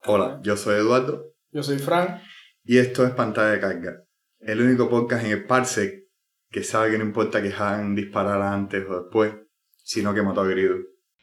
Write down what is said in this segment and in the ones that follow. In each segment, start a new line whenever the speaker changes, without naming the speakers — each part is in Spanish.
Hola, yo soy Eduardo
Yo soy Frank.
y esto es Pantalla de Carga, el único podcast en el Parsec que sabe que no importa que Han disparara antes o después, sino que mató a Grido.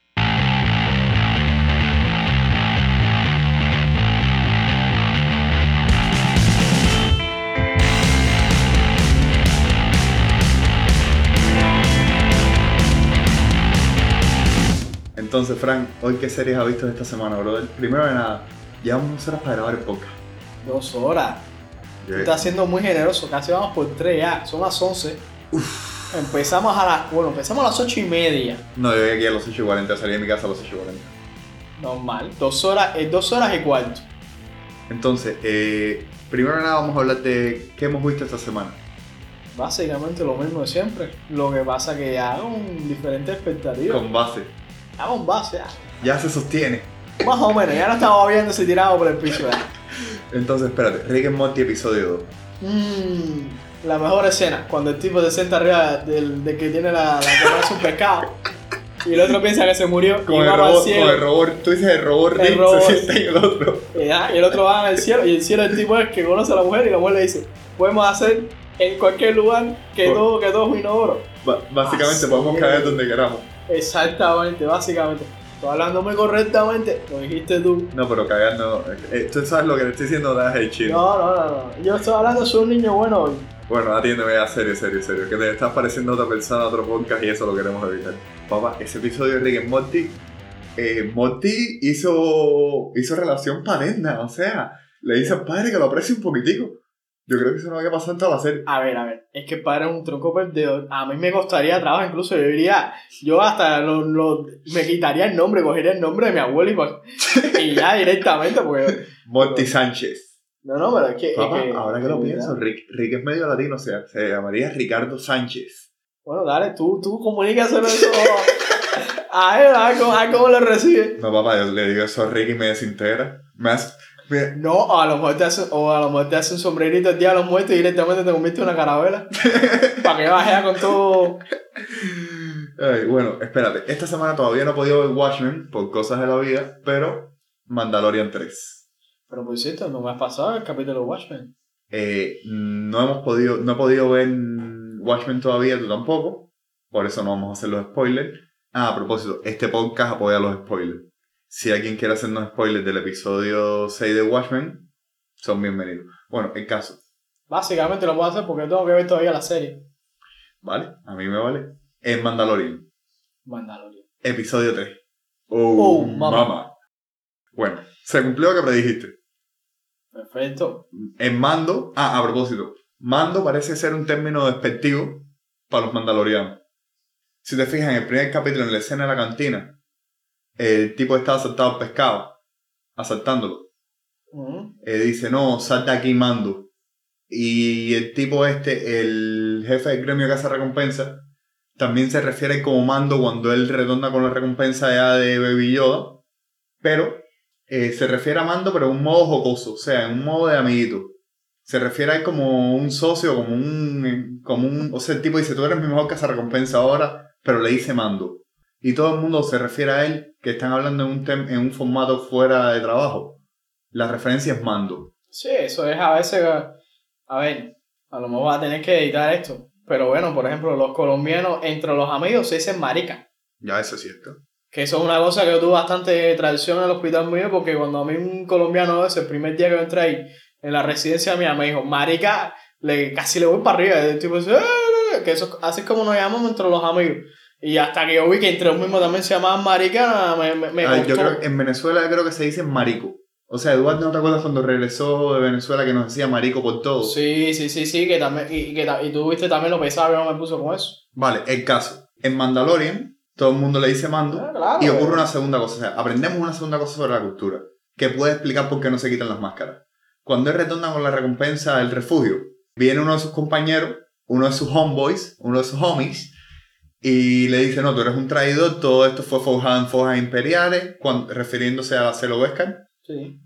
Entonces, Frank, ¿hoy qué series has visto esta semana, brother? Primero de nada, llevamos 2 horas para grabar el podcast.
2 horas. Tú estás siendo muy generoso, casi vamos por 3 ya. Son las 11. Empezamos a las 8:30.
No, yo llegué aquí a las 8:40, salí de mi casa a las 8:40.
Normal. 2 horas, 2 horas y cuarto.
Entonces, primero de nada vamos a hablar de qué hemos visto esta semana.
Básicamente lo mismo de siempre. Lo que pasa que ya con diferentes expectativas.
Con base.
Ya con base, ya.
Ya se sostiene.
Más o menos, ya no estamos viendo si tiramos por el piso ya.
Entonces, espérate, Rick and Morty episodio 2.
La mejor escena, cuando el tipo se sienta arriba del que tiene la que parece un pescado. Y el otro piensa que se murió
Con
y
el
va para el
robot,
cielo.
con el robot, tú dices el robot
El
Rick
robot.
se sienta en el otro.
Y el otro va al cielo, y el cielo el tipo es que conoce a la mujer y la mujer le dice, podemos hacer en cualquier lugar que todo es inodoro.
Básicamente
Así
podemos
es.
caer donde queramos.
Exactamente, básicamente. Estoy hablando muy correctamente, lo dijiste tú.
No, pero cagar no. Tú sabes lo que te estoy diciendo, das el chino.
No. Yo estoy hablando, soy un niño bueno hoy.
Bueno, atiéndeme ya, serio. Que te estás pareciendo a otra persona, a otro podcast y eso lo queremos evitar. Papá, ese episodio de Rick and Morty, Morty hizo relación paterna, o sea, le dice al padre que lo aprecie un poquitico. Yo creo que eso no había pasado en toda la serie.
A ver, es que el padre es un tronco perdedor. A mí me costaría trabajo, incluso yo hasta me quitaría el nombre, cogería el nombre de mi abuelo y ya directamente, porque...
Morty Sánchez.
No, pero es que...
Papá,
es que
ahora que lo pienso, Rick es medio latino, o sea, se llamaría Ricardo Sánchez.
Bueno, dale, tú comunícaselo eso a él, a ver cómo lo recibe.
No, papá, yo le digo eso a Rick y me desintegra.
No, a lo mejor te hace un sombrerito el día de los muertos y directamente te convierte en una carabela. Para que bajea con todo.
Ay, bueno, espérate. Esta semana todavía no he podido ver Watchmen por cosas de la vida, pero Mandalorian 3.
Pero por cierto, no me has pasado el capítulo de Watchmen.
No he podido ver Watchmen todavía, tú tampoco. Por eso no vamos a hacer los spoilers. A propósito, este podcast apoya los spoilers. Si alguien quiere hacernos spoilers del episodio 6 de Watchmen, son bienvenidos. Bueno, el caso.
Básicamente lo puedo hacer porque tengo que ver todavía la serie.
¿Vale? A mí me vale. En Mandalorian. Episodio 3.
Oh, mamá.
Bueno, se cumplió lo que predijiste.
Perfecto.
En Mando... a propósito. Mando parece ser un término despectivo para los mandalorianos. Si te fijas en el primer capítulo, en la escena de la cantina, el tipo está asaltado al pescado. Asaltándolo. Dice, no, sal de aquí, Mando. Y el tipo el jefe del gremio que hace recompensa, también se refiere como Mando cuando él retorna con la recompensa ya de Baby Yoda. Pero se refiere a Mando, pero en un modo jocoso, o sea, en un modo de amiguito. Se refiere a él como un socio, como un... O sea, el tipo dice, tú eres mi mejor cazarrecompensa ahora, pero le dice Mando. Y todo el mundo se refiere a él, que están hablando en un formato fuera de trabajo. La referencia es Mando.
Sí, eso es a veces... A ver, a lo mejor vas a tener que editar esto. Pero bueno, por ejemplo, los colombianos, entre los amigos, se dicen marica.
Ya, eso es cierto.
Que eso es una cosa que yo tuve bastante tradición en el hospital mío, porque cuando a mí un colombiano ese, el primer día que yo entré ahí, en la residencia mía, me dijo, marica, casi le voy para arriba. Y el tipo dice, que eso así es como nos llamamos entre los amigos. Y hasta que yo vi que entre los mismos también se llamaban marica, me costó.
Yo creo que en Venezuela yo creo que se dice marico. O sea, Eduardo, ¿no te acuerdas cuando regresó de Venezuela que nos decía marico por todo?
Sí, que también, y tú viste también lo pesado que no me puso con eso.
Vale, el caso. En Mandalorian, todo el mundo le dice Mando,
claro,
y ocurre una segunda cosa. O sea, aprendemos una segunda cosa sobre la cultura, que puede explicar por qué no se quitan las máscaras. Cuando él retorna con la recompensa del refugio, viene uno de sus compañeros, uno de sus homeboys, uno de sus homies, y le dice, no, tú eres un traidor, todo esto fue forjado en forjas imperiales, refiriéndose a Celo Beskar.
Sí.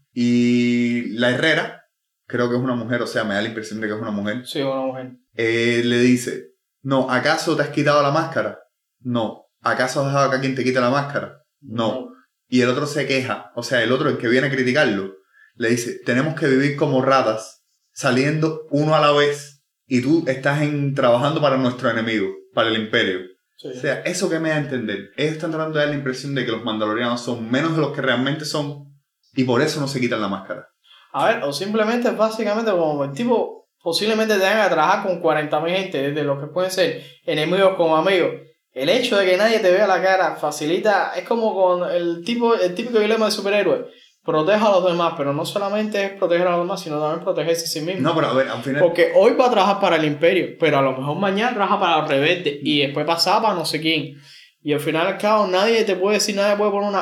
Y la herrera, creo que es una mujer, o sea, me da la impresión de que es una mujer.
Sí, una mujer.
Le dice, no, ¿acaso te has quitado la máscara? No. ¿Acaso has dejado que alguien te quite la máscara? No. Y el otro se queja, o sea, el otro, el que viene a criticarlo, le dice, tenemos que vivir como ratas, saliendo uno a la vez, y tú estás trabajando para nuestro enemigo, para el Imperio.
Sí.
O sea, eso que me da a entender, ellos están tratando de dar la impresión de que los mandalorianos son menos de los que realmente son, y por eso no se quitan la máscara.
A ver, o simplemente básicamente como el tipo posiblemente tenga que trabajar con 40.000 gente, desde los que pueden ser enemigos como amigos. El hecho de que nadie te vea la cara facilita, es como con el típico dilema de superhéroe. Proteja a los demás, pero no solamente es proteger a los demás, sino también protegerse a sí mismo.
No, pero a ver, al final...
Porque hoy va a trabajar para el Imperio, pero a lo mejor mañana trabaja para los rebeldes y después pasaba para no sé quién. Y al final al cabo nadie te puede decir, nadie puede poner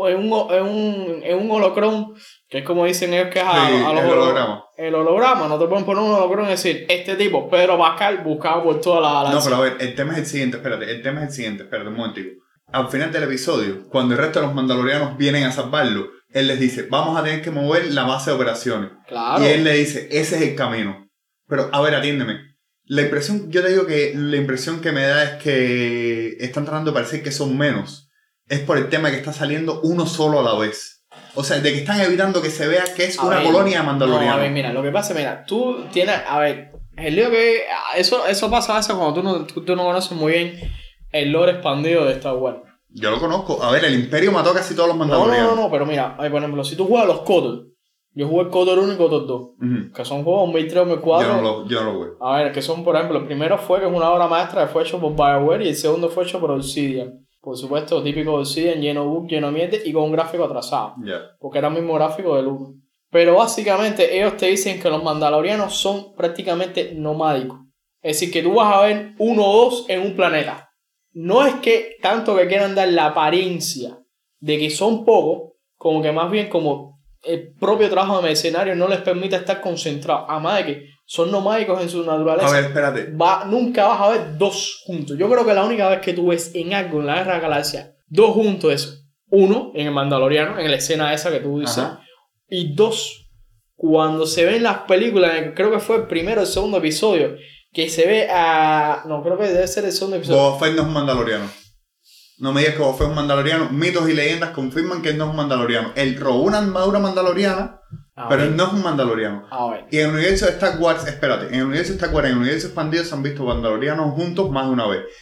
en un holocron, que es como dicen ellos que es a los
el holograma.
El holograma, no te pueden poner un holograma y decir, este tipo, Pedro Pascal, buscado por toda la galaxia.
No, pero a ver, el tema es el siguiente, espérate un momentico. Al final del episodio, cuando el resto de los mandalorianos vienen a salvarlo, él les dice, vamos a tener que mover la base de operaciones.
Claro.
Y él le dice, ese es el camino. Pero, a ver, atiéndeme. Yo te digo que la impresión que me da es que están tratando de parecer que son menos. Es por el tema de que está saliendo uno solo a la vez. O sea, de que están evitando que se vea que es una colonia de mandalorianos.
No, a ver, mira, lo que pasa, tú tienes, a ver, el lío que, eso pasa a veces cuando tú no conoces muy bien el lore expandido de Star Wars.
Yo lo conozco. A ver, el Imperio mató a casi todos los mandalorianos.
No, pero mira, por ejemplo, si tú juegas los KOTOR, yo jugué el KOTOR 1 y KOTOR 2, que son juegos 2003 o 2004.
Yo no lo jugué.
A ver, que son, por ejemplo, el primero que es una obra maestra que fue hecho por BioWare y el segundo fue hecho por Obsidian. Por supuesto, típico de Obsidian, lleno de bugs, lleno de mierda y con un gráfico atrasado. Porque era el mismo gráfico del 1. Pero básicamente ellos te dicen que los mandalorianos son prácticamente nomádicos. Es decir, que tú vas a ver uno o dos en un planeta. No es que tanto que quieran dar la apariencia de que son pocos, como que más bien como el propio trabajo de mercenarios no les permite estar concentrados. Además de que son nomádicos en su naturaleza.
A ver, espérate.
Nunca vas a ver dos juntos. Yo creo que la única vez que tú ves en algo en la Guerra de la Galaxia dos juntos es uno, en el Mandaloriano, en la escena esa que tú dices. Ajá. Y dos, cuando se ven las películas, creo que fue el primero o el segundo episodio, que se ve a... No, creo que debe ser el segundo episodio.
Boba Fett no es un mandaloriano. No me digas que Boba Fett es un mandaloriano. Mitos y leyendas confirman que él no es un mandaloriano. Él robó una armadura mandaloriana, pero él no es un mandaloriano. Y en el universo de Star Wars, en el universo de Star Wars, en el universo expandido se han visto mandalorianos juntos más de una vez.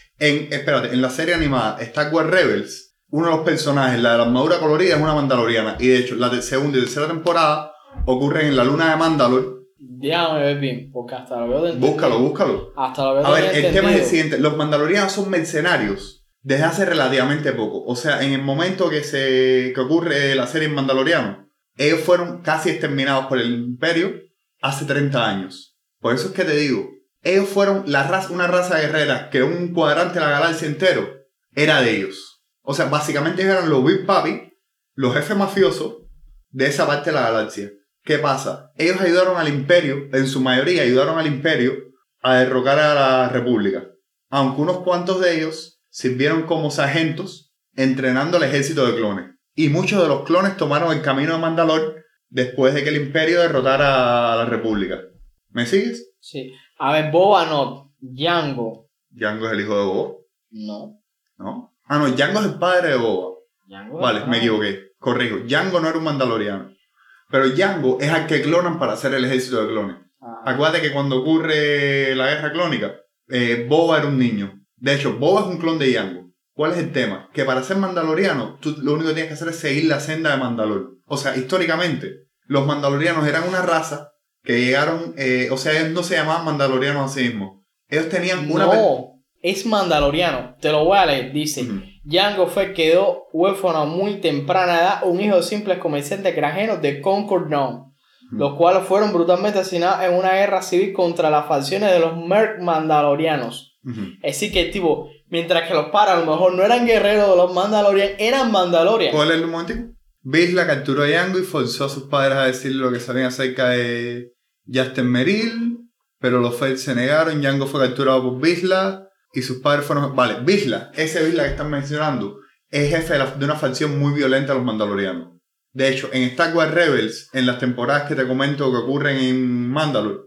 En la serie animada Star Wars Rebels, uno de los personajes, la de la armadura colorida, es una mandaloriana. Y de hecho, la segunda y tercera temporada ocurren en la luna de Mandalore.
Déjame ver bien, porque hasta lo veo de
Búscalo.
Hasta lo veo
a ver, el tema es el siguiente. Los mandalorianos son mercenarios desde hace relativamente poco. O sea, en el momento que ocurre la serie en Mandaloriano, ellos fueron casi exterminados por el Imperio hace 30 años. Por eso es que te digo, ellos fueron una raza guerrera que un cuadrante de la galaxia entero era de ellos. O sea, básicamente eran los Big Papi, los jefes mafiosos de esa parte de la galaxia. ¿Qué pasa? Ellos ayudaron al Imperio, en su mayoría ayudaron al Imperio a derrocar a la República. Aunque unos cuantos de ellos sirvieron como sargentos entrenando al ejército de clones. Y muchos de los clones tomaron el camino de Mandalore después de que el Imperio derrotara a la República. ¿Me sigues?
Sí. A ver, Boba no. Jango.
¿Jango es el hijo de Boba?
No.
¿No? Ah, no, Jango es el padre de Boba. Vale, me equivoqué. Corrijo. Jango no era un mandaloriano. Pero Jango es al que clonan para hacer el ejército de clones. Acuérdate que cuando ocurre la guerra clónica, Boba era un niño. De hecho, Boba es un clon de Jango. ¿Cuál es el tema? Que para ser mandaloriano, tú lo único que tienes que hacer es seguir la senda de Mandalore. O sea, históricamente, los mandalorianos eran una raza que llegaron... ellos no se llamaban mandalorianos a sí mismos. Ellos tenían una...
No, es mandaloriano. Te lo voy a leer. Dice... Jango Fett quedó huérfano a muy temprana edad, un hijo de simples comerciantes granjeros de Concord Dawn, los cuales fueron brutalmente asesinados en una guerra civil contra las facciones de los Merc Mandalorianos. Es decir, que tipo, mientras que los padres a lo mejor no eran guerreros de los Mandalorianos, eran Mandalorian.
¿Puedo leerlo un momentico? Vizsla capturó a Jango y forzó a sus padres a decirle lo que sabían acerca de Justin Merrill, pero los Fett se negaron. Jango fue capturado por Vizsla. Y sus padres fueron... Vale, Vizsla, ese Vizsla que están mencionando, es jefe de una facción muy violenta de los mandalorianos. De hecho, en Star Wars Rebels, en las temporadas que te comento que ocurren en Mandalore,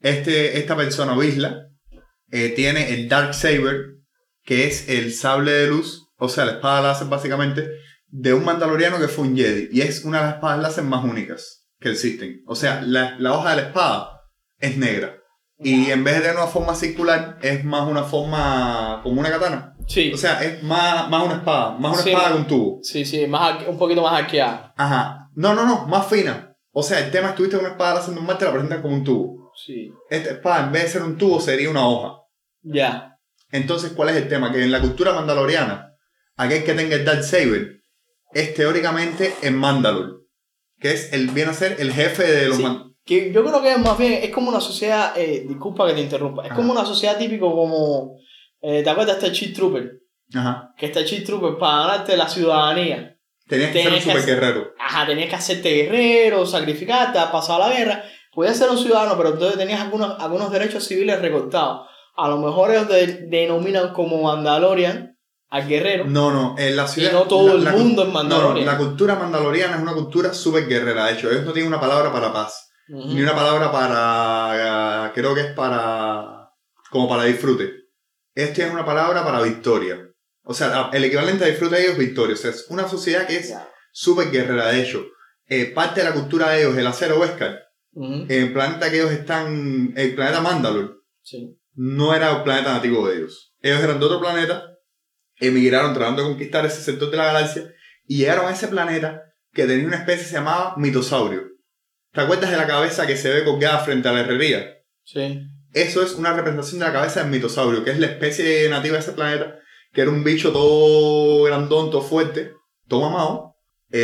esta persona, Vizsla, tiene el Darksaber, que es el sable de luz, o sea, la espada láser básicamente, de un mandaloriano que fue un Jedi. Y es una de las espadas láser más únicas. que existen. O sea, la hoja de la espada es negra. Y en vez de tener una forma circular, es más una forma como una katana.
Sí.
O sea, es más una espada. Más una
Sí.
espada con tubo.
Sí, un poquito más arqueada.
Ajá. No, más fina. O sea, el tema es que tuviste una espada haciendo un mal, te la presentan como un tubo.
Sí.
Esta espada, en vez de ser un tubo, sería una hoja.
Ya.
Entonces, ¿cuál es el tema? Que en la cultura mandaloriana, aquel que tenga el Darksaber es teóricamente el Mandalor, que viene a ser el jefe de los
que yo creo que es más bien, es como una sociedad, disculpa que te interrumpa, es como una sociedad típico como, ¿te acuerdas de este Cheat Trooper?
Ajá.
Que este Cheat Trooper, para ganarte la ciudadanía,
tenías que ser un super guerrero.
Ajá, tenías que hacerte guerrero, sacrificarte, has pasado la guerra, podías ser un ciudadano, pero entonces tenías algunos derechos civiles recortados. A lo mejor ellos denominan como Mandalorian al guerrero.
No, en la ciudad.
Y no todo el mundo es Mandalorian.
No, la cultura mandaloriana es una cultura súper guerrera. De hecho, ellos no tienen una palabra para paz. Ni una palabra para. Creo que es para. Como para disfrute. Ellos tienen una palabra para victoria. O sea, el equivalente a disfrute de ellos es victoria. O sea, es una sociedad que es súper guerrera. De hecho, parte de la cultura de ellos, el acero Beskar, el planeta que ellos están. El planeta Mandalor.
Sí.
No era el planeta nativo de ellos. Ellos eran de otro planeta. Emigraron tratando de conquistar ese sector de la galaxia y llegaron a ese planeta que tenía una especie que se llamaba mitosaurio. ¿Te acuerdas de la cabeza que se ve colgada frente a la herrería?
Sí.
Eso es una representación de la cabeza del mitosaurio, que es la especie nativa de ese planeta, que era un bicho todo grandón, todo fuerte, todo mamado,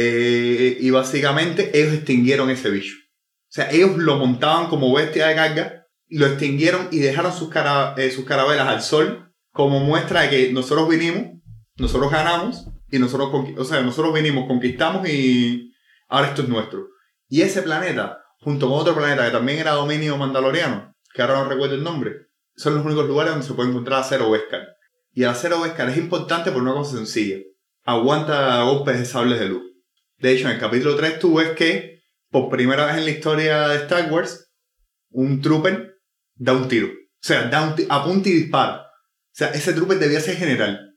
y básicamente ellos extinguieron ese bicho. O sea, ellos lo montaban como bestia de carga, lo extinguieron y dejaron sus carabelas al sol, como muestra de que nosotros vinimos, nosotros ganamos, y nosotros vinimos, conquistamos y ahora esto es nuestro. Y ese planeta, junto con otro planeta que también era dominio mandaloriano, que ahora no recuerdo el nombre, son los únicos lugares donde se puede encontrar acero Beskar. Y el acero Beskar es importante por una cosa sencilla. Aguanta golpes de sables de luz. De hecho, en el capítulo 3 tú ves que, por primera vez en la historia de Star Wars, un trooper da un tiro. O sea, apunta y dispara. O sea, ese trooper debía ser general.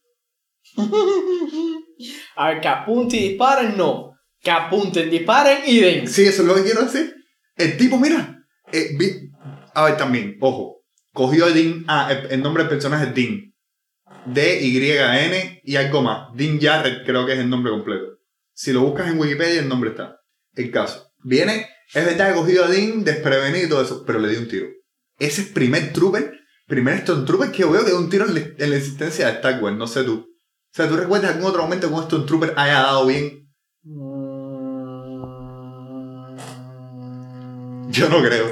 A ver, que apunten y disparen, no. Que apunten, disparen y den.
Sí, eso es lo que quiero decir. El tipo, mira. A ver, también, ojo. Cogió a Din. El nombre del personaje es Din. D-Y-N y algo más. Din Djarin creo que es el nombre completo. Si lo buscas en Wikipedia, el nombre está. El caso. Viene, es verdad que cogió a Din desprevenido y todo eso, pero le dio un tiro. Ese es primer Stormtrooper que veo que da un tiro en la existencia de Star Wars, no sé tú. O sea, ¿tú recuerdas algún otro momento que un Stormtrooper haya dado bien? Yo no creo.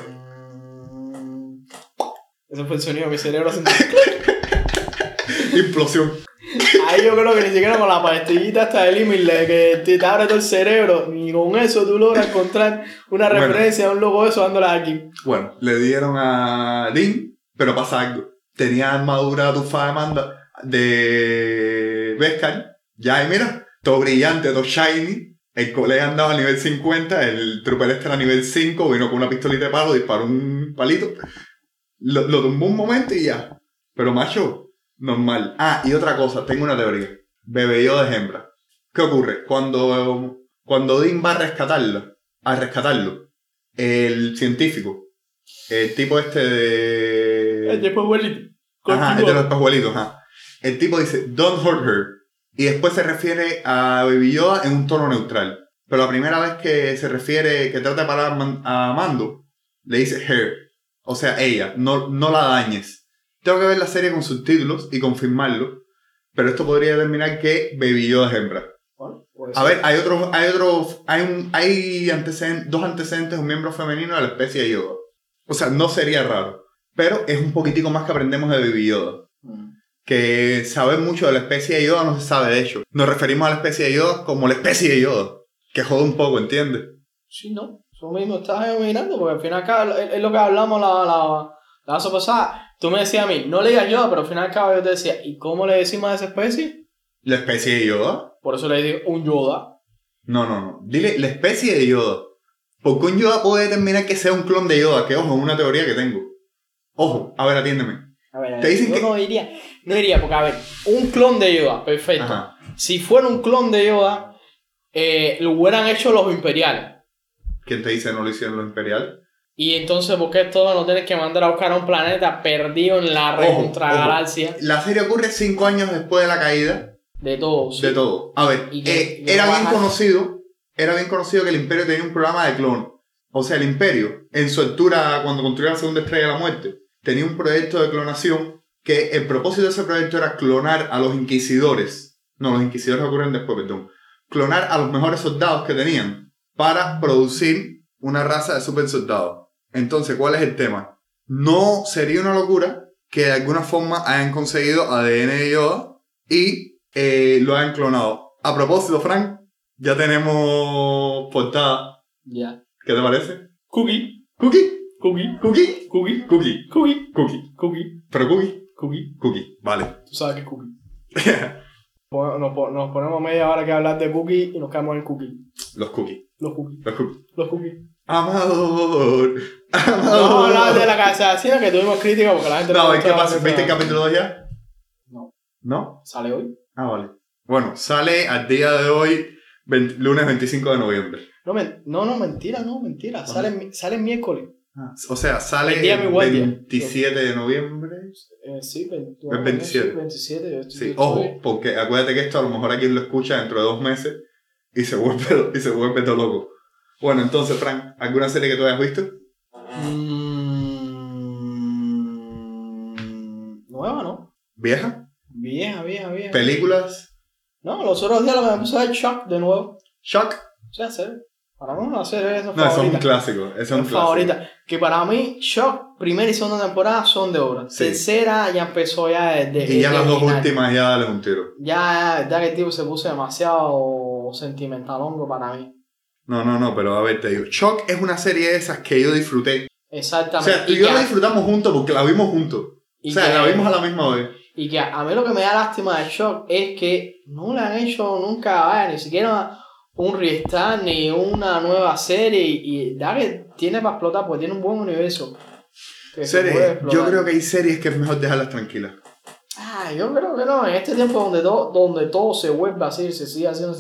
Ese fue el sonido de mi cerebro haciendo...
Implosión.
Ahí yo creo que ni siquiera con la pastillita hasta de Limit que te abre todo el cerebro, ni con eso tú logras encontrar una referencia a un logo de eso dándola aquí.
Bueno, le dieron a Din, pero pasa algo. Tenía armadura tufada de Beskar. Ya, y mira, todo brillante, todo shiny. El colega andaba a nivel 50, el trooper era a nivel 5, vino con una pistolita de palo, disparó un palito. Lo tumbó un momento y ya. Pero macho, normal. Y otra cosa, tengo una teoría. Bebé Yoda es hembra. ¿Qué ocurre? Cuando Din va a rescatarlo, el científico, el tipo de...
El tipo abuelito.
Ajá, el de los espejuelitos, ajá. El tipo dice, don't hurt her. Y después se refiere a Baby Yoda en un tono neutral. Pero la primera vez que se refiere, que trata de parar a Mando, le dice her. O sea, ella. No la dañes. Tengo que ver la serie con subtítulos y confirmarlo. Pero esto podría determinar que Baby Yoda es hembra.
Bueno,
a ver, hay dos antecedentes de un miembro femenino de la especie de Yoda. O sea, no sería raro. Pero es un poquitico más que aprendemos de Baby Yoda. Que saber mucho de la especie de Yoda no se sabe, de hecho. Nos referimos a la especie de Yoda como la especie de Yoda. Que jode un poco, ¿entiendes?
Sí, no. Eso mismo estás mirando, porque al final acá es lo que hablamos la vez pasada. Tú me decías a mí, no le digas Yoda, pero al final acá yo te decía, ¿y cómo le decimos a esa especie?
¿La especie de Yoda?
Por eso le digo un Yoda.
No. Dile la especie de Yoda. Porque un Yoda puede determinar que sea un clon de Yoda, que ojo, es una teoría que tengo. Ojo, a ver, atiéndeme.
A ver,
te dicen
yo
que...
no diría, porque a ver, un clon de Yoda, perfecto.
Ajá.
Si fuera un clon de Yoda, lo hubieran hecho los imperiales.
¿Quién te dice que no lo hicieron los imperiales?
Y entonces, ¿por qué todo no tienes que mandar a buscar a un planeta perdido en la recontragalaxia?
La serie ocurre 5 años después de la caída.
De todo, sí.
De todo. A ver, era bien conocido que el Imperio tenía un programa de clon. O sea, el Imperio, en su altura, cuando construyó la segunda estrella de la muerte, tenía un proyecto de clonación que el propósito de ese proyecto era clonar a los inquisidores. No, los inquisidores ocurren después, perdón. Clonar a los mejores soldados que tenían para producir una raza de super soldados. Entonces, ¿cuál es el tema? No sería una locura que de alguna forma hayan conseguido ADN de Yoda y lo hayan clonado. A propósito, Frank, ya tenemos portada.
Ya.
¿Qué te parece?
Cookie.
¿Cookie?
Cookie.
¿Cookie?
Cookie.
Cookie.
Cookie.
Cookie.
Cookie.
¿Pero cookie?
Cookie.
Cookie, vale.
Tú sabes que es cookie. Nos ponemos media hora que hablar de cookie y nos quedamos en cookie.
Los cookies.
Los cookies.
Los cookies.
Los cookies.
Amador.
No, hablar de la casa de que tuvimos crítica porque la gente
no.
No,
¿Qué pasa? ¿Viste el capítulo 2 ya?
No.
¿No?
¿Sale hoy?
Ah, vale. Bueno, sale al día de hoy, lunes 25 de noviembre.
No, mentira. Sale el miércoles.
Ah, o sea, sale
el día
el
mi guardia.
27 de noviembre.
Sí,
El 27.
Sí, 27.
Sí, ojo, porque acuérdate que esto a lo mejor alguien lo escucha dentro de 2 meses y se vuelve todo loco. Bueno, entonces, Frank, ¿alguna serie que tú hayas visto?
Nueva, ¿no?
¿Vieja?
Vieja.
¿Películas?
No, los otros días me puse a ver Shock de nuevo.
¿Shock?
O sea, para mí una serie de esas
No,
favoritas.
eso es un clásico. Eso es un clásico.
Favorita. Que para mí, Shock, primera y segunda temporada son de obra. Sí. Tercera ya empezó ya desde...
Y ya las dos últimas ya dale un tiro.
Ya que el tipo se puso demasiado sentimentalongo para mí.
No, pero a ver, te digo. Shock es una serie de esas que yo disfruté.
Exactamente.
O sea, tú y yo la disfrutamos juntos porque la vimos juntos. O sea, la vimos a la misma vez.
Y que a mí lo que me da lástima de Shock es que no le han hecho nunca, ni siquiera un restart ni una nueva serie. Y da que tiene para explotar, porque tiene un buen universo.
Yo creo que hay series que es mejor dejarlas tranquilas.
Yo creo que no. En este tiempo donde todo se vuelve así, se sigue haciendo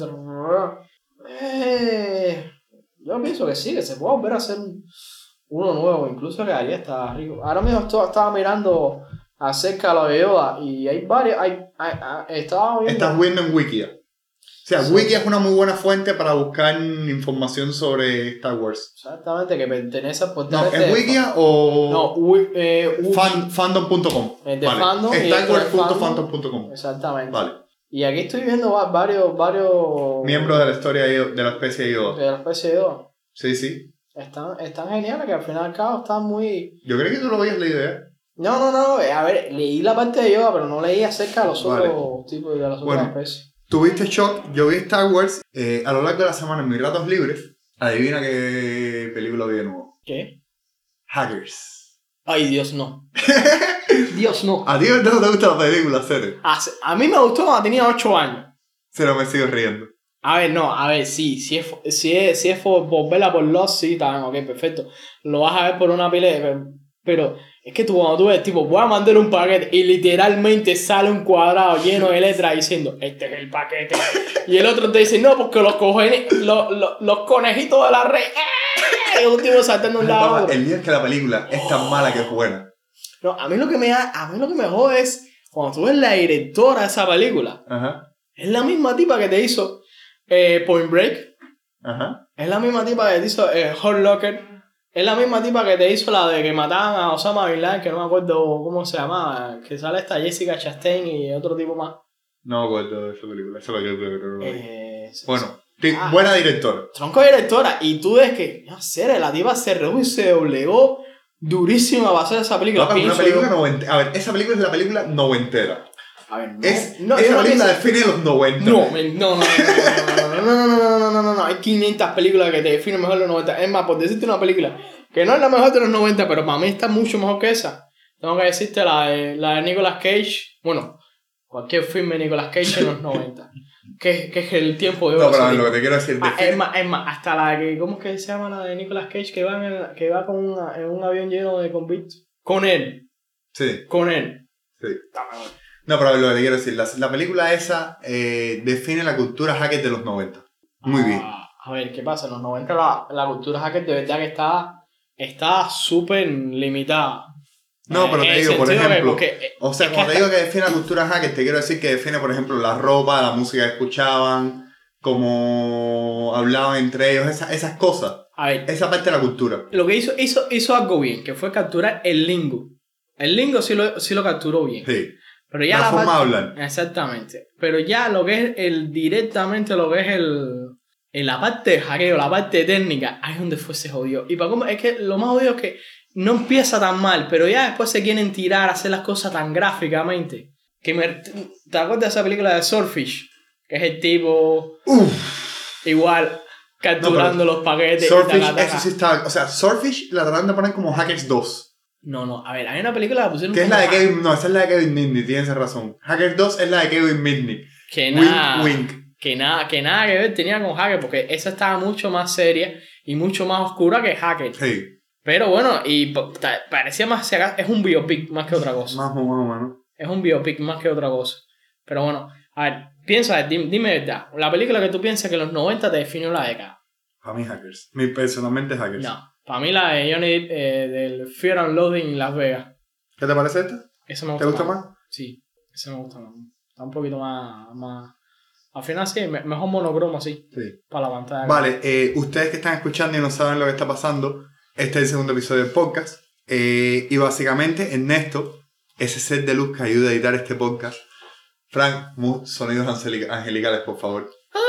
yo pienso que sí, que se puede volver a hacer uno nuevo, incluso quedaría hasta rico. Ahora mismo estaba mirando acerca de lo de Yoda y hay varios, estaba viendo...
Estás viendo en Wikia. O sea, sí. Wikia es una muy buena fuente para buscar información sobre Star Wars.
Exactamente, que pertenece al portal.
No, ¿es Wikia o...?
No,
fandom.com.
El de
vale.
fandom.
StarWars.fandom.com.
Exactamente.
Vale.
Y aquí estoy viendo varios...
miembros de la historia de la especie de Yoda.
De la especie de Yoda.
Sí.
Están geniales, que al final y al cabo están muy...
Yo creo que tú lo habías leído, ¿eh?
No, a ver, leí la parte de Yoda, pero no leí acerca de los otros tipos de las otras especies.
Tuviste Shock, yo vi Star Wars, a lo largo de la semana en mis ratos libres, adivina qué película vi de nuevo.
¿Qué?
Hackers.
Ay, Dios, no. Dios, no.
¿A ti no te gusta la película, serio?
A mí me gustó cuando tenía 8 años.
Pero me sigo riendo.
A ver, sí, si es por verla por Lost, sí, está bien, ok, perfecto. Lo vas a ver por una pila, pero es que cuando tú ves, tipo, voy a mandar un paquete y literalmente sale un cuadrado lleno de letras diciendo, este es el paquete. Y el otro te dice, no, porque los conejitos de la red, y un tipo saltando un lado a otro.
El día es que la película es tan mala que es buena.
No, a mí lo que me jode es cuando tú ves la directora de esa película.
Ajá.
Es la misma tipa que te hizo Point Break.
Ajá.
Es la misma tipa que te hizo Hurt Locker. Es la misma tipa que te hizo la de que mataban a Osama Bin Laden, que no me acuerdo cómo se llamaba, que sale esta Jessica Chastain y otro tipo más.
No me acuerdo de esa película, eso es lo que yo bueno,
Ah,
buena directora.
Tronco directora. Y tú ves que, no sé, la tipa se reunió y se doblegó durísima para hacer esa película.
No, una película noventera. A ver, esa película es la película noventera.
A ver,
esa película define los 90.
No. Hay 500 películas que te definen mejor los 90. Es más, por decirte una película que no es la mejor de los 90, pero para mí está mucho mejor que esa. Tengo que decirte la de Nicolas Cage. Bueno, cualquier film de Nicolas Cage en los 90. Que es el tiempo de oro.
No, pero lo que te quiero decir
es más, hasta la que... ¿Cómo es que se llama la de Nicolas Cage? Que va en un avión lleno de convictos. Con él.
Sí.
Con él.
Sí. No, pero lo que te quiero decir, la película esa define la cultura hacker de los 90. Muy bien.
A ver, ¿qué pasa? En los 90 la cultura hacker de verdad que está súper limitada.
No, pero te digo, por
sentido
ejemplo,
porque
o sea,
es
cuando
que
te digo que define la cultura hacker, te quiero decir que define, por ejemplo, la ropa, la música que escuchaban, cómo hablaban entre ellos, esas cosas.
a ver,
Esa parte de la cultura.
lo que hizo algo bien, que fue capturar el lingo. El lingo sí lo capturó bien.
Sí.
Pero ya
la forma de
parte,
hablar.
exactamente. Pero ya lo que es directamente lo que es en la parte de hackeo, la parte técnica, ahí es donde fuese jodido. Y para cómo, es que lo más jodido es que no empieza tan mal, pero ya después se quieren tirar a hacer las cosas tan gráficamente. ¿Te acuerdas de esa película de Swordfish? Que es el tipo igual capturando los paquetes.
Swordfish,
taca, taca.
eso sí está. O sea, Swordfish la tratan de poner como Hackers 2.
No, a ver, hay una película que la pusieron
Que es
como
la de Kevin. No, esa es la de Kevin Mitnick, tienes razón. Hackers 2 es la de Kevin Mitnick.
que
Wink,
nada,
wink.
que nada que ver tenía con Hacker, porque esa estaba mucho más seria y mucho más oscura que Hacker.
Sí.
Pero bueno, y parecía más, es un biopic más que otra cosa.
Más o menos.
Es un biopic más que otra cosa. Pero bueno, a ver, piensa, dime verdad, la película que tú piensas que en los 90 te definió la década.
Para mí, Hackers. Mi personalmente, Hackers.
No, para mí la de Johnny Depp, del Fear and Loathing en Las Vegas.
¿Qué te parece esta?
Esa me
¿Te gusta más?
Sí, esa me gusta más. Está un poquito más... Al final sí, mejor monocromo así.
Sí.
Para la pantalla.
Vale, ustedes que están escuchando y no saben lo que está pasando, este es el segundo episodio del podcast. Y básicamente, Ernesto, ese set de luz que ayuda a editar este podcast. Frank, sonidos angelicales, por favor.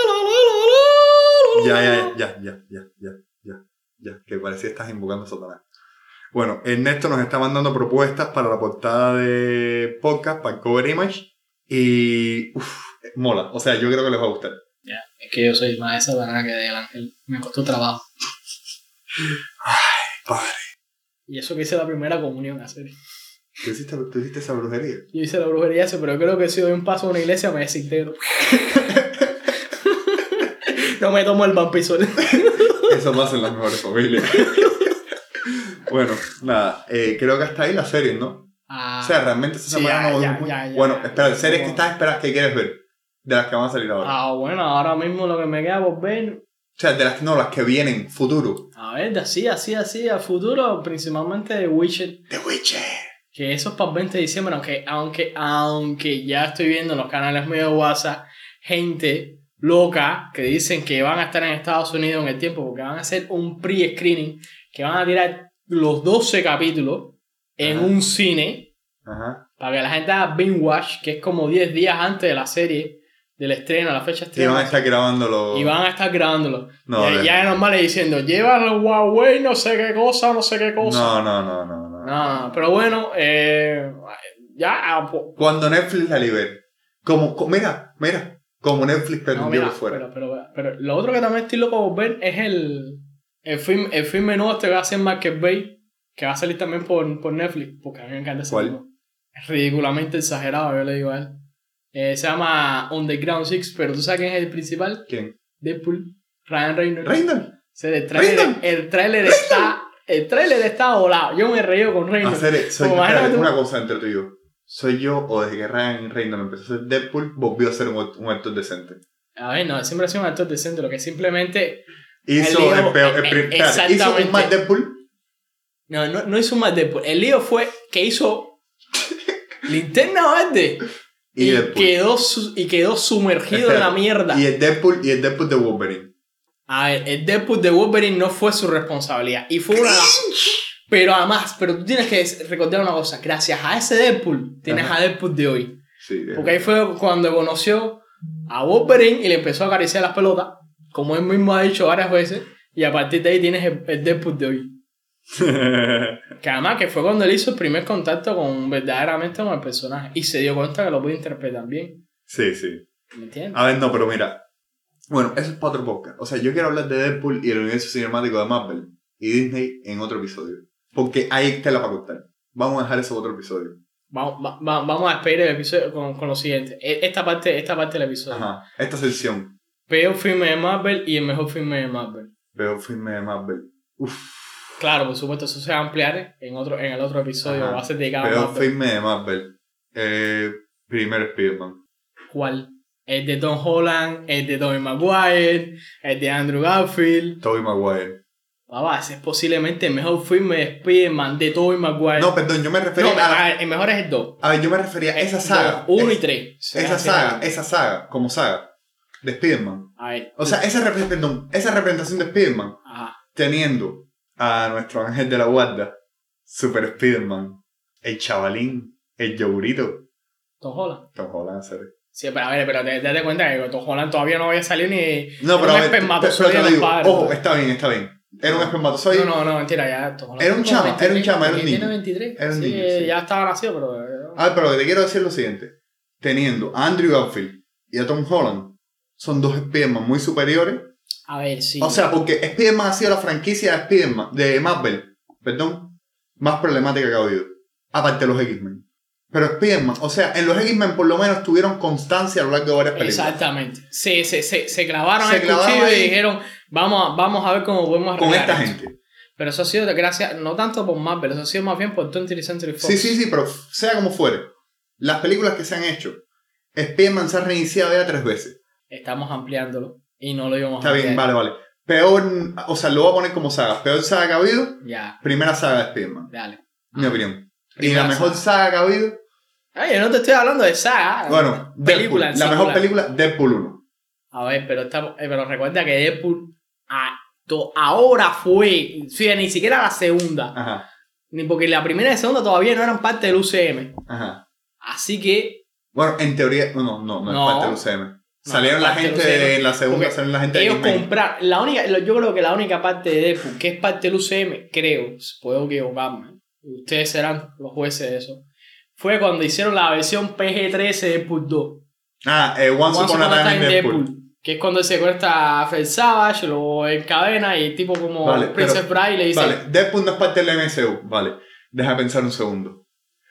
Ya, que parecía que estás invocando a Satanás. Bueno, Ernesto nos está mandando propuestas para la portada de podcast, para el cover image. Y mola, o sea, yo creo que les va a gustar.
Ya, es que yo soy más de Satanás que del ángel. Me costó trabajo.
Ay, padre.
Y eso que hice la primera comunión a hacer.
¿Tú hiciste esa brujería?
Yo hice la brujería eso, pero creo que si doy un paso a una iglesia me desintegro. No me tomo el vampisol.
Eso pasa en las mejores familias. Bueno, nada, creo que hasta ahí la serie, ¿no? O sea, realmente esta semana no vimos mucho. Bueno, espera, series que estás esperando, que quieres ver, de las que van a salir ahora.
Bueno, ahora mismo lo que me queda por ver.
O sea, de las que vienen, futuro.
A ver, de así, a futuro, principalmente The Witcher.
The Witcher.
Que eso es para el 20 de diciembre, aunque ya estoy viendo en los canales medio de WhatsApp gente loca que dicen que van a estar en Estados Unidos en el tiempo porque van a hacer un pre-screening, que van a tirar los 12 capítulos en un cine.
Ajá.
Para que la gente haga binge watch, que es como 10 días antes de la serie, del estreno, la fecha de estreno.
Y van a estar grabándolo.
No, ya es normal diciendo, lleva el Huawei, no sé qué cosa. No, pero bueno, ya.
Cuando Netflix la libere. Mira, como Netflix pretendió que fuera.
Pero lo otro que también estoy loco por ver es el filme nuevo este que va a ser Michael Bay, que va a salir también por Netflix, porque a mí me encanta ese film. Es ridículamente exagerado, yo le digo a él. Se llama Underground Six, pero ¿tú sabes quién es el principal?
¿Quién?
Deadpool. Ryan Reynolds.
¿Reynolds?
El tráiler está volado. Yo me reí con Reynolds.
Una cosa entre tú y yo. Soy yo, o desde que Ryan Reynolds empezó a ser Deadpool, volvió a ser un actor decente.
A ver, no, siempre ha sido un actor decente, lo que simplemente...
Hizo un mal Deadpool.
No hizo un mal Deadpool. El lío fue que hizo Linterna Verde y quedó sumergido en la mierda.
Y el Deadpool de Wolverine.
A ver, el Deadpool de Wolverine no fue su responsabilidad. Y fue una... Pero tú tienes que recordar una cosa. Gracias a ese Deadpool, tienes a Deadpool de hoy.
Sí,
porque ahí fue cuando conoció a Wolverine y le empezó a acariciar las pelotas, como él mismo ha dicho varias veces. Y a partir de ahí tienes el Deadpool de hoy. Que además que fue cuando él hizo el primer contacto verdaderamente con el personaje. Y se dio cuenta que lo puede interpretar bien.
Sí.
¿Me entiendes?
A ver, no, pero mira. Bueno, eso es para otro podcast. O sea, yo quiero hablar de Deadpool y el universo cinemático de Marvel y Disney en otro episodio. Porque hay tela para cortar. Vamos a dejar eso otro episodio.
Vamos a despedir el episodio con lo siguiente. Esta parte del episodio.
Ajá. Esta sección.
Peor filme de Marvel y el mejor filme de Marvel.
Peor filme de Marvel.
Claro, por supuesto, eso se va a ampliar en el otro episodio.
Ajá.
Va a ser dedicado a
Peor
Marvel.
filme de Marvel. Primer Spider-Man.
¿Cuál? Es de Tom Holland, es de Tobey Maguire, es de Andrew Garfield.
Tobey Maguire.
Papá, ese es posiblemente el mejor filme de Spider-Man de Tobey Maguire.
No, perdón, yo me refería
el mejor es el 2.
A ver, yo me refería a esa saga.
1 y 3.
Esa saga, como saga de Spider-Man.
A ver.
O sea, esa representación de Spider-Man,
Ajá.
teniendo a nuestro ángel de la guarda, Super Spider-Man, el chavalín, el yogurito.
Tom Holland.
Tom Holland, serio.
Sí, pero a ver, pero date cuenta que Tom Holland todavía no había salido ni...
No, pero
un
a ver,
espermatozoide
pero
de
te
los
digo,
padres.
ojo, está bien. Era un espermatozoide.
No, mentira, ya Tom Holland.
Era un chama, era un niño.
Tiene 23.
Era un
sí,
niño, sí.
Ya estaba nacido, pero...
A ver, pero lo que te quiero decir es lo siguiente. Teniendo a Andrew Garfield y a Tom Holland, son dos Spider-Man muy superiores.
A ver, sí.
O sea, porque Spider-Man ha sido la franquicia de Spider-Man, de Marvel, perdón, más problemática que ha habido. Aparte de los X-Men. Pero Spider-Man, o sea, en los X-Men por lo menos tuvieron constancia a lo largo de varias películas.
Exactamente. Se clavaron
Se
el
clavaron
cuchillo
ahí.
y dijeron, vamos a ver cómo podemos
Con
arreglar
esta
esto.
gente.
Pero eso ha sido gracias, no tanto por Marvel, eso ha sido más bien por 20th Century Fox.
Sí, pero sea como fuere, las películas que se han hecho, Spider-Man se ha reiniciado ya 3 veces.
Estamos ampliándolo y no lo íbamos a
Está bien,
ampliar.
vale. Peor, o sea, lo voy a poner como saga. Peor saga que ha habido,
Ya,
primera saga de Spider-Man.
dale.
Mi opinión. Y
Primera
la mejor saga que ha habido,
Ay, yo no te estoy hablando de saga.
bueno,
película en
Deadpool. La mejor
singular.
película, Deadpool 1.
A ver, pero recuerda que Deadpool ahora fue, fíjate, ni siquiera la segunda.
Ajá,
Ni porque la primera y la segunda todavía no eran parte del UCM.
ajá.
Así que
Bueno, en teoría, no es parte del UCM. Salieron
no
la
es parte
gente
del UCM,
en la segunda,
porque
salieron la gente de
ellos
X-Men.
compraron, yo creo que la única parte de Deadpool que es parte del UCM, creo, puedo equivocarme, ustedes serán los jueces de eso, fue cuando hicieron la versión PG-13 de Deadpool 2.
Once Upon a Time in Deadpool.
Que es cuando se secuestra a Fred Savage, lo encadena y tipo como
Vale,
Princess Bride le dice...
Vale, Deadpool no es parte del MCU. Vale, deja pensar un segundo.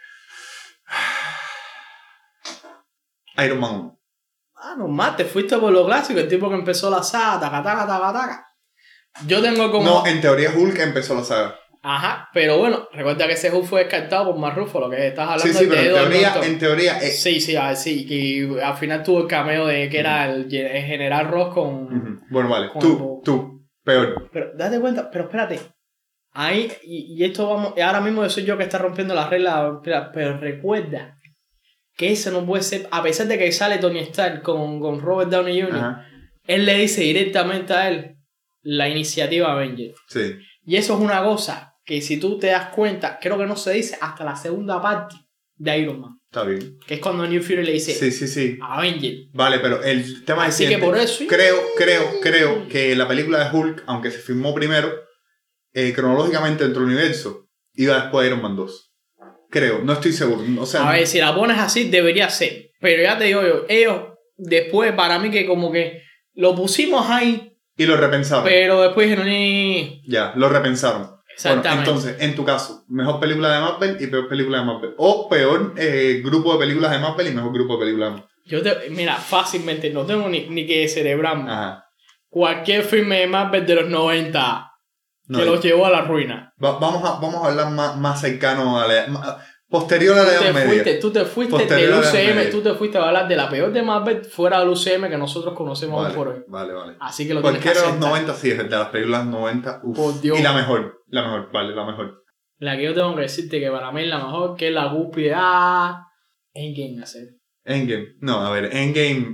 Iron Man 1.
Normal, te fuiste por lo clásico, el tipo que empezó la saga, taca. Yo tengo como...
No, en teoría Hulk empezó la saga.
Ajá, pero bueno, recuerda que ese Hulk fue descartado por Mark Ruffalo, lo que estás hablando
Sí,
de
pero
Edward Norton.
en teoría
Sí, que al final tuvo el cameo de que era el General Ross con...
Bueno, vale,
con
tú, peor.
Pero date cuenta, pero espérate. Ahí, y esto vamos, ahora mismo soy yo que está rompiendo las reglas, pero recuerda que eso no puede ser, a pesar de que sale Tony Stark con Robert Downey Jr.,
Ajá.
él le dice directamente a él la iniciativa Avengers.
Sí.
Y eso es una cosa que si tú te das cuenta, creo que no se dice hasta la segunda parte de Iron Man.
Está bien.
Que es cuando Nick Fury le dice
Sí.
Avengers.
Vale, pero el tema es
Así que por eso...
Creo que la película de Hulk, aunque se filmó primero, cronológicamente dentro del universo, iba después de Iron Man 2. Creo, no estoy seguro. O sea,
a ver, si la pones así, debería ser. Pero ya te digo yo, ellos después, para mí que como que lo pusimos ahí,
y lo repensaron.
pero después dijeron ni...
Ya, lo repensaron.
Exactamente.
Bueno, entonces, en tu caso, mejor película de Marvel y peor película de Marvel. O peor grupo de películas de Marvel y mejor grupo de películas de Marvel.
Mira, fácilmente, no tengo ni que cerebrarme.
Ajá.
Cualquier filme de Marvel de los 90
No,
que los llevó a la ruina.
vamos a hablar más cercano a posterior a la Edad Media.
Tú te fuiste
Posterior
del
a la Edad
UCM,
Media.
tú te fuiste a hablar de la peor de Marvel fuera del UCM que nosotros conocemos hoy por hoy.
Vale.
Así que lo tienes que
Cualquiera de los
aceptar.
90, sí, es de las películas 90. Uf.
Por Dios.
Y la mejor, vale, la mejor.
La que yo tengo que decirte que para mí es la mejor, que es la cúspide. Endgame, hacer.
Endgame. No, a ver, Endgame.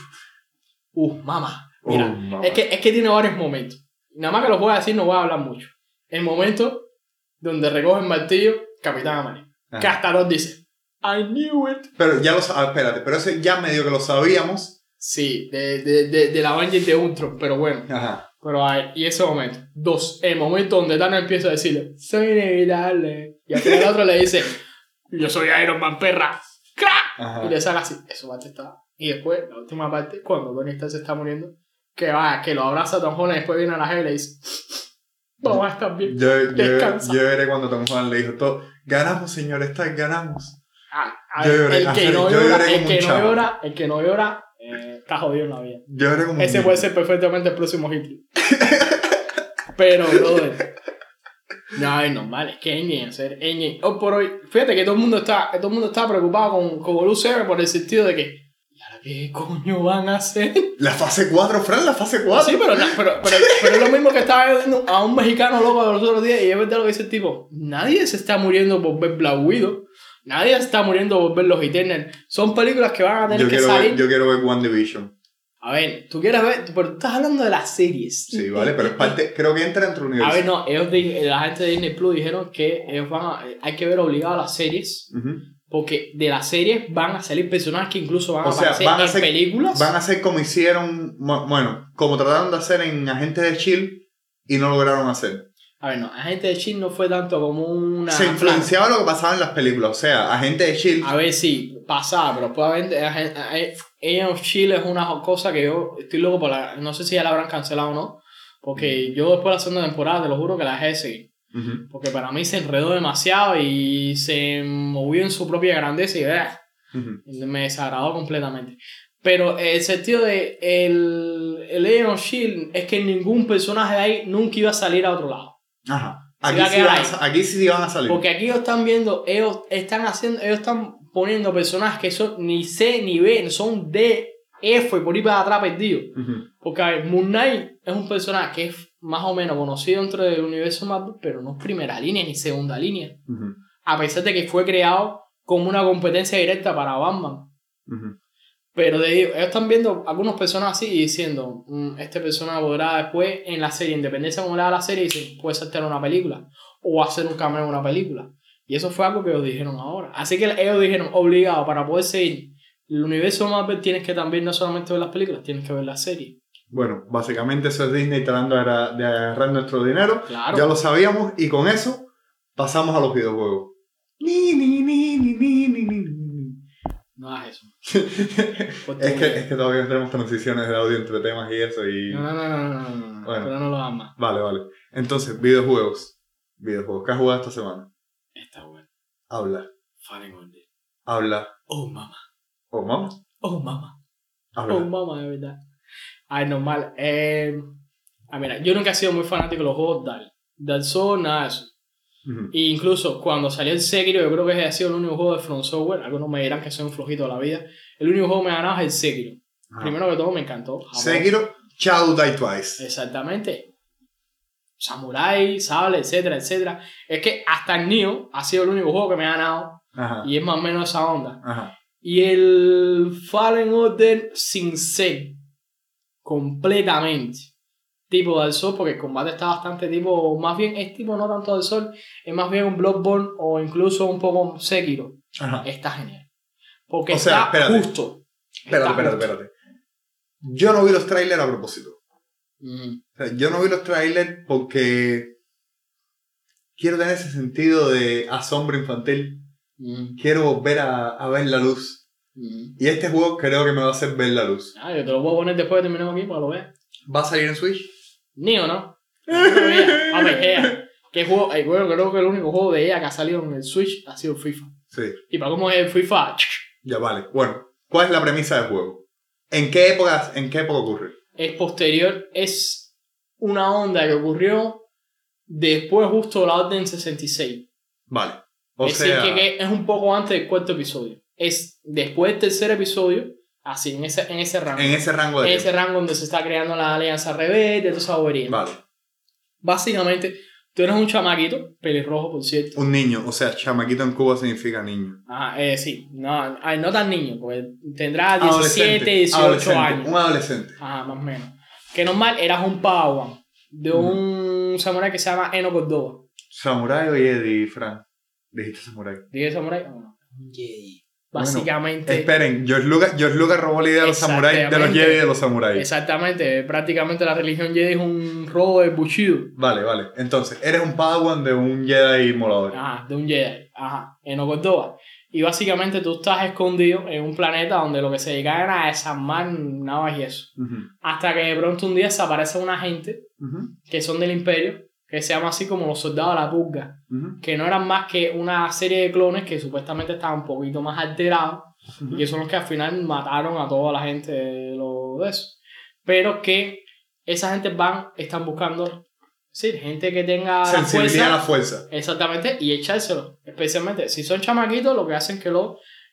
Mamá. Mira,
Mamá.
es que tiene varios momentos. Nada más que los voy a decir, no voy a hablar mucho. El momento donde recoge el martillo Capitán América.
Ajá.
Que hasta nos dice, I knew it.
Pero ya espérate, pero ese ya medio que lo sabíamos.
Sí, de la Avengers de Ultron, pero bueno.
Ajá.
Pero hay, y ese momento. 2, el momento donde Thanos empieza a decirle, soy inevitable. Y al final el otro le dice, yo soy Iron Man, perra. ¡Crack!
Ajá.
Y le sale así, eso parte está. Y después, la última parte, cuando Tony Stark se está muriendo, que lo abraza a Tom Holland y después viene a la jeva y le dice, vamos a estar bien. Descansa.
Yo veré cuando Tom Holland le dijo todo. Ganamos, señor Stark, ganamos.
Yo lloré, el que no llora, está jodido en la vida.
Yo lloré como
Ese puede ser perfectamente el próximo Hitler. Pero, brother. No, es normal, es que Endgame. Hoy por hoy, fíjate que todo el mundo está preocupado con el UCM por el sentido de que, ¿y ahora ¿qué coño van a hacer?
La fase 4, Fran, la fase 4.
Sí, pero es lo mismo que estaba viendo a un mexicano loco de los otros días y es verdad lo que dice el tipo. Nadie se está muriendo por ver Black Widow. Nadie se está muriendo por ver Los Eternals. Son películas que van a tener que salir.
Yo quiero ver WandaVision.
A ver, tú quieres ver, pero tú estás hablando de las series.
Sí, vale, pero es parte, creo que entra dentro del universo.
A ver, no, la gente de Disney Plus dijeron que ellos hay que ver obligado las series, porque de las series van a salir personajes que incluso van a aparecer en películas.
Van a hacer como hicieron, bueno, como trataron de hacer en Agentes de S.H.I.E.L.D. y no lograron hacer.
A ver, no, Agente de S.H.I.E.L.D. no fue tanto como una...
Se influenciaba lo que pasaba en las películas, o sea, Agente de S.H.I.E.L.D.
A ver, sí, pasaba, pero probablemente Agent of S.H.I.E.L.D. es una cosa que yo estoy loco por la... No sé si ya la habrán cancelado o no, porque yo después de la segunda temporada, te lo juro que la dejé de seguir. Porque para mí se enredó demasiado y se movió en su propia grandeza y me desagradó completamente. Pero el sentido de el Agent of S.H.I.E.L.D. es que ningún personaje de ahí nunca iba a salir a otro lado.
Ajá. Aquí sí van a salir.
Porque aquí ellos están viendo, ellos están poniendo personajes que son ni C ni B, son D, F, por ahí para atrás perdidos. Porque a ver, Moon Knight es un personaje que es más o menos conocido dentro del universo Marvel, pero no es primera línea ni segunda línea. A pesar de que fue creado como una competencia directa para Batman. Pero ellos están viendo algunos personajes así y diciendo, este personaje podrá después en la serie, independencia como le da la serie, dicen, puede ser una película o hacer un cameo en una película. Y eso fue algo que ellos dijeron ahora. Así que ellos dijeron, obligado, para poder seguir el universo Marvel tienes que también no solamente ver las películas, tienes que ver la serie.
Bueno, básicamente eso es Disney tratando de agarrar nuestro dinero.
Claro.
Ya lo sabíamos y con eso pasamos a los videojuegos.
No hagas eso.
es que todavía no tenemos transiciones de audio entre temas y eso y...
No. Bueno, pero no lo hagas más.
Vale. Entonces, videojuegos. ¿Qué has jugado esta semana?
Está bueno.
Habla.
Fallen Order.
Habla.
Oh, mamá.
¿Oh, mamá?
Oh, mamá.
Habla.
Oh, mamá, de verdad. Ay, normal. Mira, yo nunca he sido muy fanático de los juegos Dark Souls, nada de eso. E incluso cuando salió el Sekiro, yo creo que ha sido el único juego de From Software. Algunos me dirán que soy un flojito de la vida. El único juego que me ha ganado es el Sekiro. Primero que todo, me encantó.
Sekiro, Shadow Die Twice.
Exactamente. Samurai, sable, etcétera. Es que hasta el Nioh ha sido el único juego que me ha ganado. Y es más o menos esa onda. Y el Fallen Order sin ser completamente tipo Dark Souls, porque el combate está bastante tipo, más bien es tipo no tanto Dark Souls, es más bien un Bloodborne o incluso un poco Sekiro. Está genial. Porque está justo.
Espérate. Yo no vi los trailers a propósito. O sea, yo no vi los trailers porque quiero tener ese sentido de asombro infantil. Quiero volver a ver la luz. Y este juego creo que me va a hacer ver la luz.
Yo te lo puedo poner después de terminar aquí para que lo veas.
¿Va a salir en Switch?
Nioh, ¿no? ¿Qué juego? Creo que el único juego de EA que ha salido en el Switch ha sido FIFA.
Sí.
Y para cómo es el FIFA.
Ya vale. Bueno, ¿cuál es la premisa del juego? ¿En qué época ocurre?
Es posterior, es una onda que ocurrió después justo de la Orden 66.
Vale.
Decir que es un poco antes del cuarto episodio. Es después del tercer episodio, así, en ese rango.
En ese rango de
En ese rango donde se está creando la Alianza Rebelde, toda esa bobería.
Vale.
Básicamente, tú eres un chamaquito, pelirrojo, por cierto.
Un niño, o sea, chamaquito en Cuba significa niño.
Sí. No tan niño, porque tendrá 17, 18 años.
Un adolescente.
Más o menos. Que normal, eras un padawan de un samurái que se llama Eno Córdoba.
¿Samurai o Jedi, Fran? Dijiste samurai.
¿Dije samurái? No. Jedi. Básicamente.
Bueno, esperen, George Lucas robó la idea de los samuráis, de los Jedi y de los samuráis.
Exactamente, prácticamente la religión Jedi es un robo de Bushido.
Vale. Entonces, eres un Padawan de un Jedi morador.
De un Jedi. En Ocordoba. Y básicamente tú estás escondido en un planeta donde lo que se dedica era a desarmar navas y eso. Hasta que de pronto un día se aparece una gente que son del Imperio, que se llama así como los soldados de la purga, que no eran más que una serie de clones que supuestamente estaban un poquito más alterados y que son los que al final mataron a toda la gente de eso. Pero que esa gente están buscando, gente que tenga
sensibilidad a la fuerza.
Exactamente, y echárselo. Especialmente si son chamaquitos, lo que hacen es que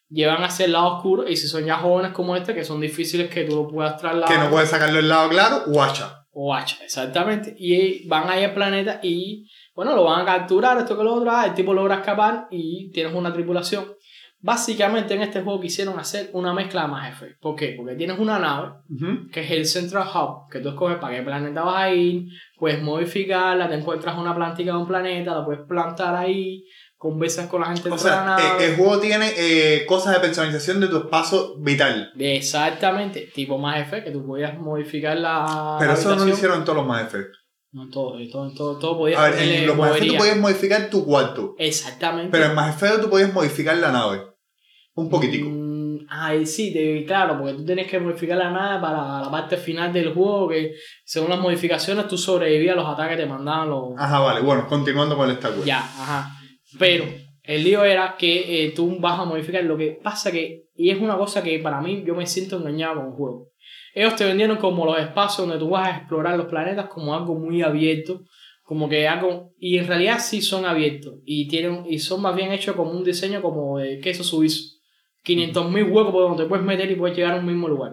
llevan hacia el lado oscuro, y si son ya jóvenes como este, que son difíciles que tú lo puedas trasladar.
Que no puedes sacarlo del lado claro, o hacha.
O hacha, exactamente. Y van ahí al planeta y, bueno, lo van a capturar, esto que lo otro, el tipo logra escapar y tienes una tripulación. Básicamente en este juego quisieron hacer una mezcla de más Effect. ¿Por qué? Porque tienes una nave, que es el Central Hub, que tú escoges para qué planeta vas a ir, puedes modificarla, te encuentras una plantica de un planeta, la puedes plantar ahí, conversas con la gente
O
de la nave.
el juego tiene cosas de personalización de tu espacio vital.
Exactamente, tipo Mass Effect, que tú podías modificar la
Pero eso no lo
habitación.
hicieron en todos los Mass Effect.
No en todo podías
A ver,
ponerle
en los Mass Effect tú
movería.
podías modificar tu cuarto.
Exactamente.
Pero en Mass Effect tú podías modificar la nave. Un poquitico.
Ay, sí, claro, porque tú tienes que modificar la nave para la parte final del juego, que según las modificaciones tú sobrevivías a los ataques que te mandaban los...
Ajá, vale. Bueno, continuando con el Star Wars.
Ya, ajá. Pero el lío era que tú vas a modificar. Lo que pasa que, y es una cosa que para mí yo me siento engañado con el juego. Ellos te vendieron como los espacios donde tú vas a explorar los planetas como algo muy abierto, como que algo, y en realidad sí son abiertos y son más bien hechos como un diseño como de queso suizo. 500.000 huecos por donde te puedes meter y puedes llegar a un mismo lugar.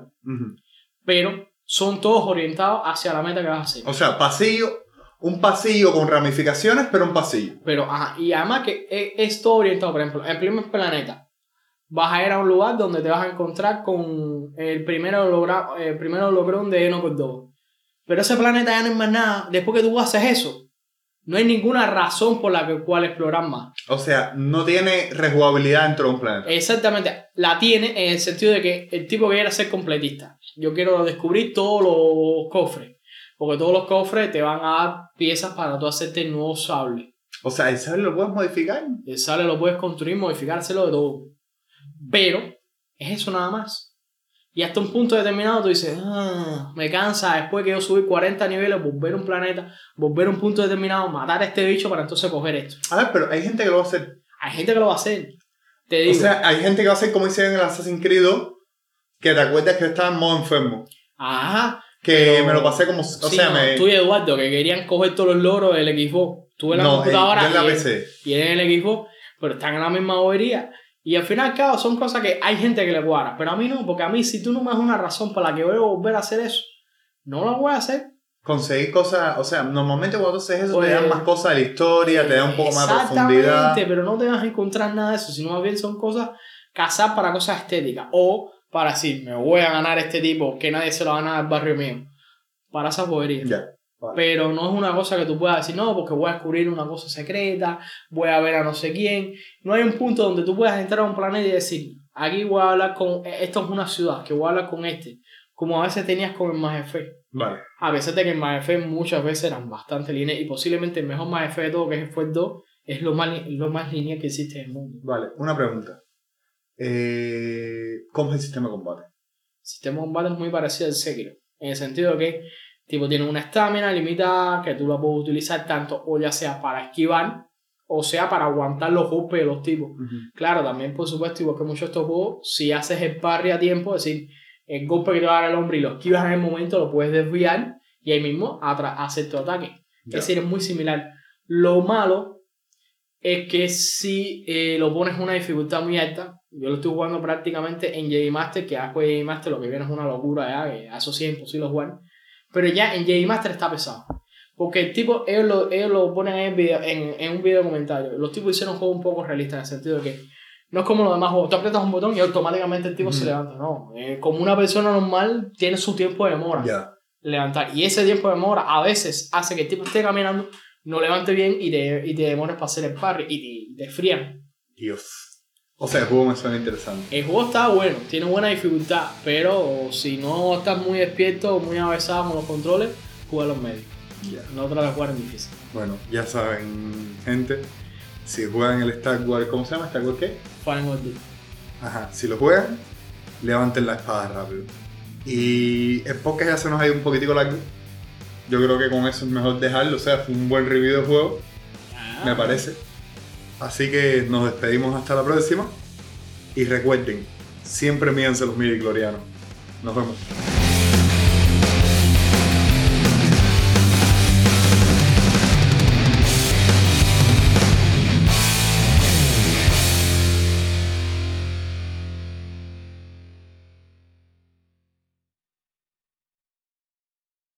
Pero son todos orientados hacia la meta que vas a hacer.
O sea, un pasillo con ramificaciones, pero un pasillo.
Pero, ajá, y además que es todo orientado. Por ejemplo, el primer planeta, vas a ir a un lugar donde te vas a encontrar con el primer holograma de Enoch 2. Pero ese planeta ya no es más nada. Después que tú haces eso, no hay ninguna razón por la cual explorar más.
O sea, no tiene rejugabilidad dentro de un planeta.
Exactamente, la tiene en el sentido de que el tipo quiere ser completista. Yo quiero descubrir todos los cofres, porque todos los cofres te van a dar piezas para tú hacerte el nuevo sable.
O sea, ¿el sable lo puedes modificar?
El sable lo puedes construir, modificárselo de todo. Pero es eso nada más. Y hasta un punto determinado tú dices, me cansa después que yo subí 40 niveles, volver a un planeta, volver a un punto determinado, matar a este bicho para entonces coger esto.
A ver, pero hay gente que lo va a hacer.
Hay gente que lo va a hacer. Te digo.
O sea, hay gente que va a hacer como hicieron en el Assassin's Creed 2, que te acuerdas que estaba en modo enfermo.
Ajá.
Que
pero,
me lo pasé como...
Tú y Eduardo, que querían coger todos los logros del Xbox. Tú en la computadora
yo en la PC.
Y en el Xbox, pero están en la misma bobería. Y al final, claro, son cosas que hay gente que le cuadra. Pero a mí no, porque a mí, si tú no me das una razón para la que voy a volver a hacer eso, no lo voy a hacer.
Conseguir cosas, o sea, normalmente cuando tú haces eso te dan más cosas de la historia, te dan un poco más de profundidad.
Exactamente, pero no te vas a encontrar nada de eso, sino más bien son cosas cazar para cosas estéticas. O para decir, me voy a ganar este tipo, que nadie se lo va a ganar al barrio mío. Para esa bobería.
Ya. Vale.
Pero no es una cosa que tú puedas decir, no, porque voy a descubrir una cosa secreta, voy a ver a no sé quién. No hay un punto donde tú puedas entrar a un planeta y decir, aquí voy a hablar con... Esto es una ciudad, que voy a hablar con este. Como a veces tenías con el Mass Effect.
Vale.
A pesar de que el Mass Effect muchas veces eran bastante lineales y posiblemente el mejor Mass Effect de todo, que es el Effect 2, es lo más lineal que existe en el mundo.
Vale, una pregunta. ¿Cómo es el sistema de combate?
El sistema de combate es muy parecido al Sekiro. En el sentido de que tipo tiene una estamina limitada que tú la puedes utilizar tanto o ya sea para esquivar o sea para aguantar los golpes de los tipos. Claro, también por supuesto, igual que muchos de estos juegos, si haces el parry a tiempo, es decir, el golpe que te va a dar el hombre y lo esquivas en el momento, lo puedes desviar y ahí mismo hacer tu ataque.
Ya.
Es decir, es muy similar. Lo malo es que si lo pones en una dificultad muy alta, yo lo estoy jugando prácticamente en Jedi Master, que después de Jedi Master lo que viene es una locura, ya, que eso sí es imposible jugar. Pero ya en Jedi Master está pesado. Porque el tipo, ellos lo ponen en un video comentario. Los tipos hicieron un juego un poco realista en el sentido de que no es como los demás juegos. Tú aprietas un botón y automáticamente el tipo se levanta. No, como una persona normal tiene su tiempo de demora. Levantar. Y ese tiempo de demora a veces hace que el tipo esté caminando, no levante bien y te demores para hacer el parry y te frían.
Dios. O sea, el juego me suena interesante.
El juego está bueno, tiene buena dificultad, pero si no estás muy despierto o muy avanzado con los controles, juega los medios. No trata de jugar en difícil.
Bueno, ya saben, gente, si juegan el Star Wars, ¿cómo se llama? ¿Star Wars qué?
Fallen Order.
Ajá, si lo juegan, levanten la espada rápido. Y el podcast ya se nos ha ido un poquitico largo. Yo creo que con eso es mejor dejarlo, o sea, fue un buen review del juego, me parece. Así que nos despedimos hasta la próxima. Y recuerden, siempre mídense los midichlorianos. Nos vemos.